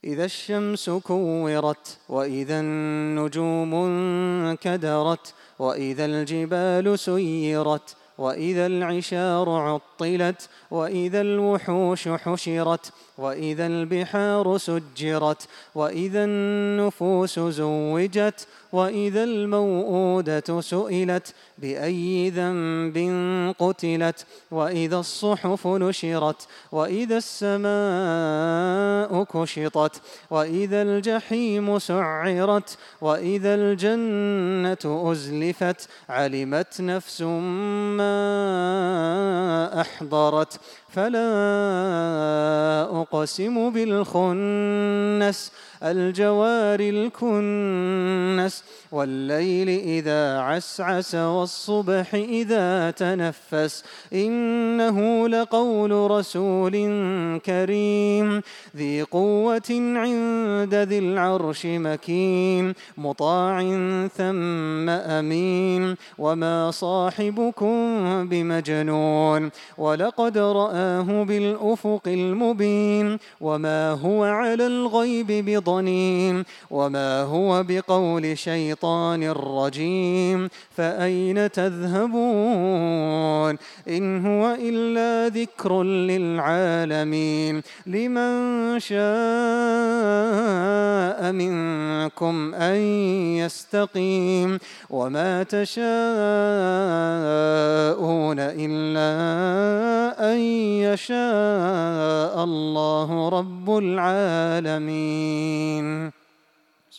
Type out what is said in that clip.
إذا الشمس كورت وإذا النجوم انكدرت وإذا الجبال سيرت وإذا العشار عطلت وإذا الوحوش حشرت وإذا البحار سجرت وإذا النفوس زوجت وإذا الموءودة سئلت بأي ذنب قتلت وإذا الصحف نشرت وإذا السماء كشطت وإذا الجحيم سعرت وإذا الجنة أزلفت علمت نفس ما أحضرت فلا أقسم بالخنس الجوار الكنس والليل إذا عسعس والصبح إذا تنفس إنه لقول رسول كريم ذي قوة عند ذي العرش مكين مطاع ثم أمين وما صاحبكم بمجنون ولقد رآه بالأفق المبين وما هو على الغيب بضنين وما هو بقول شيطان رجيم فأين تذهبون إن هو إلا ذكر للعالمين لمن شاء منكم أن يستقيم وما تشاءون إلا أن يشاء الله رب العالمين.